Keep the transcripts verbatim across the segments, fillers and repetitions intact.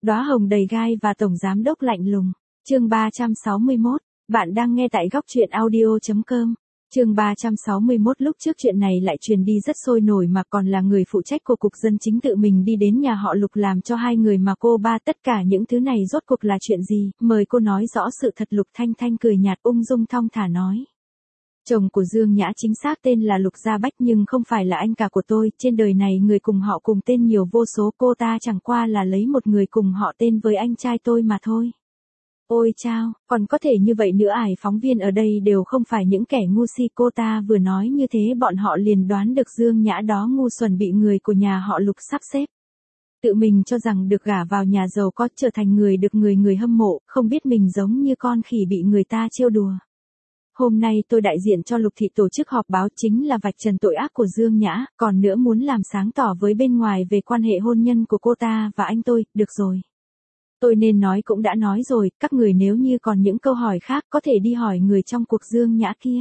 Đóa hồng đầy gai và tổng giám đốc lạnh lùng. Chương ba trăm sáu mươi mốt, bạn đang nghe tại góc truyện audio chấm com. Chương ba trăm sáu mươi mốt lúc trước chuyện này lại truyền đi rất sôi nổi mà còn là người phụ trách của cục dân chính tự mình đi đến nhà họ Lục làm cho hai người mà cô ba tất cả những thứ này rốt cuộc là chuyện gì, mời cô nói rõ sự thật. Lục Thanh Thanh cười nhạt ung dung thong thả nói. Chồng của Dương Nhã chính xác tên là Lục Gia Bách nhưng không phải là anh cả của tôi, trên đời này người cùng họ cùng tên nhiều vô số, cô ta chẳng qua là lấy một người cùng họ tên với anh trai tôi mà thôi. Ôi chao, còn có thể như vậy nữa ải, phóng viên ở đây đều không phải những kẻ ngu si, cô ta vừa nói như thế bọn họ liền đoán được Dương Nhã đó ngu xuẩn bị người của nhà họ Lục sắp xếp. Tự mình cho rằng được gả vào nhà giàu có, trở thành người được người người hâm mộ, không biết mình giống như con khỉ bị người ta trêu đùa. Hôm nay tôi đại diện cho Lục thị tổ chức họp báo chính là vạch trần tội ác của Dương Nhã, còn nữa muốn làm sáng tỏ với bên ngoài về quan hệ hôn nhân của cô ta và anh tôi. Được rồi. Tôi nên nói cũng đã nói rồi, các người nếu như còn những câu hỏi khác có thể đi hỏi người trong cuộc Dương Nhã kia.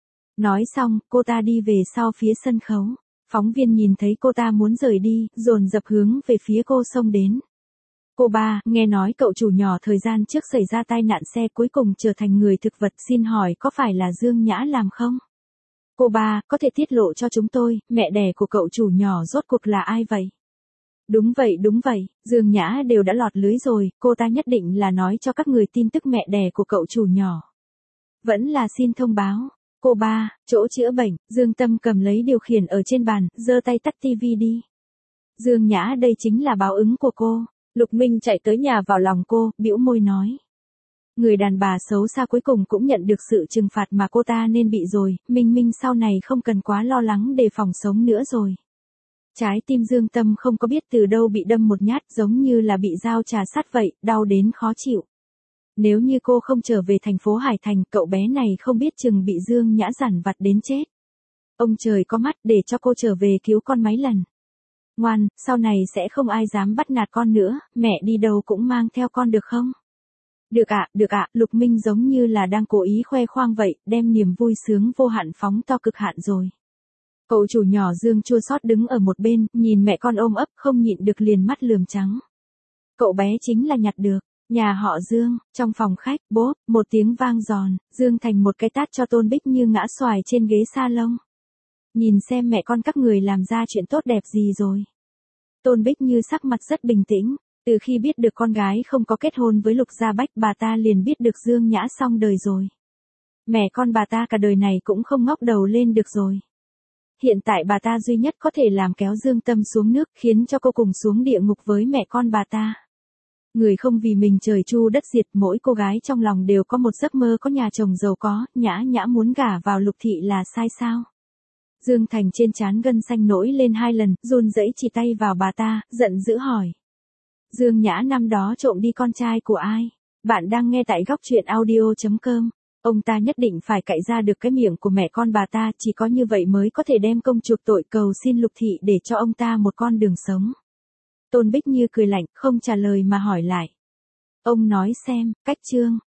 Nói xong, cô ta đi về sau phía sân khấu. Phóng viên nhìn thấy cô ta muốn rời đi, dồn dập hướng về phía cô xông đến. Cô ba, nghe nói cậu chủ nhỏ thời gian trước xảy ra tai nạn xe cuối cùng trở thành người thực vật, xin hỏi có phải là Dương Nhã làm không? Cô ba, có thể tiết lộ cho chúng tôi, mẹ đẻ của cậu chủ nhỏ rốt cuộc là ai vậy? Đúng vậy đúng vậy, Dương Nhã đều đã lọt lưới rồi, cô ta nhất định là nói cho các người tin tức mẹ đẻ của cậu chủ nhỏ. Vẫn là xin thông báo. Cô ba, chỗ chữa bệnh, Dương Tâm cầm lấy điều khiển ở trên bàn, giơ tay tắt tivi đi. Dương Nhã đây chính là báo ứng của cô. Lục Minh chạy tới nhà vào lòng cô, bĩu môi nói. Người đàn bà xấu xa cuối cùng cũng nhận được sự trừng phạt mà cô ta nên bị rồi, Minh Minh sau này không cần quá lo lắng đề phòng sống nữa rồi. Trái tim Dương Tâm không có biết từ đâu bị đâm một nhát, giống như là bị dao trà sắt vậy, đau đến khó chịu. Nếu như cô không trở về thành phố Hải Thành, cậu bé này không biết chừng bị Dương Nhã giản vặt đến chết. Ông trời có mắt để cho cô trở về cứu con mấy lần. Ngoan, sau này sẽ không ai dám bắt nạt con nữa, mẹ đi đâu cũng mang theo con được không? Được ạ, được ạ, Lục Minh giống như là đang cố ý khoe khoang vậy, đem niềm vui sướng vô hạn phóng to cực hạn rồi. Cậu chủ nhỏ Dương chua xót đứng ở một bên, nhìn mẹ con ôm ấp không nhịn được liền mắt lườm trắng. Cậu bé chính là nhặt được, nhà họ Dương, trong phòng khách, bốp, một tiếng vang giòn, Dương thành một cái tát cho Tôn Bích Như ngã xoài trên ghế salon. Nhìn xem mẹ con các người làm ra chuyện tốt đẹp gì rồi. Tôn Bích Như sắc mặt rất bình tĩnh, từ khi biết được con gái không có kết hôn với Lục Gia Bách bà ta liền biết được Dương Nhã xong đời rồi. Mẹ con bà ta cả đời này cũng không ngóc đầu lên được rồi. Hiện tại bà ta duy nhất có thể làm kéo Dương Tâm xuống nước, khiến cho cô cùng xuống địa ngục với mẹ con bà ta. Người không vì mình trời chu đất diệt, mỗi cô gái trong lòng đều có một giấc mơ có nhà chồng giàu có, Nhã Nhã muốn gả vào Lục thị là sai sao? Dương Thành trên trán gân xanh nổi lên hai lần, run rẩy chỉ tay vào bà ta, giận dữ hỏi. Dương Nhã năm đó trộm đi con trai của ai? Bạn đang nghe tại góc truyện audio chấm com. Ông ta nhất định phải cạy ra được cái miệng của mẹ con bà ta, chỉ có như vậy mới có thể đem công chuộc tội, cầu xin Lục thị để cho ông ta một con đường sống. Tôn Bích Như cười lạnh, không trả lời mà hỏi lại. Ông nói xem, cách chương,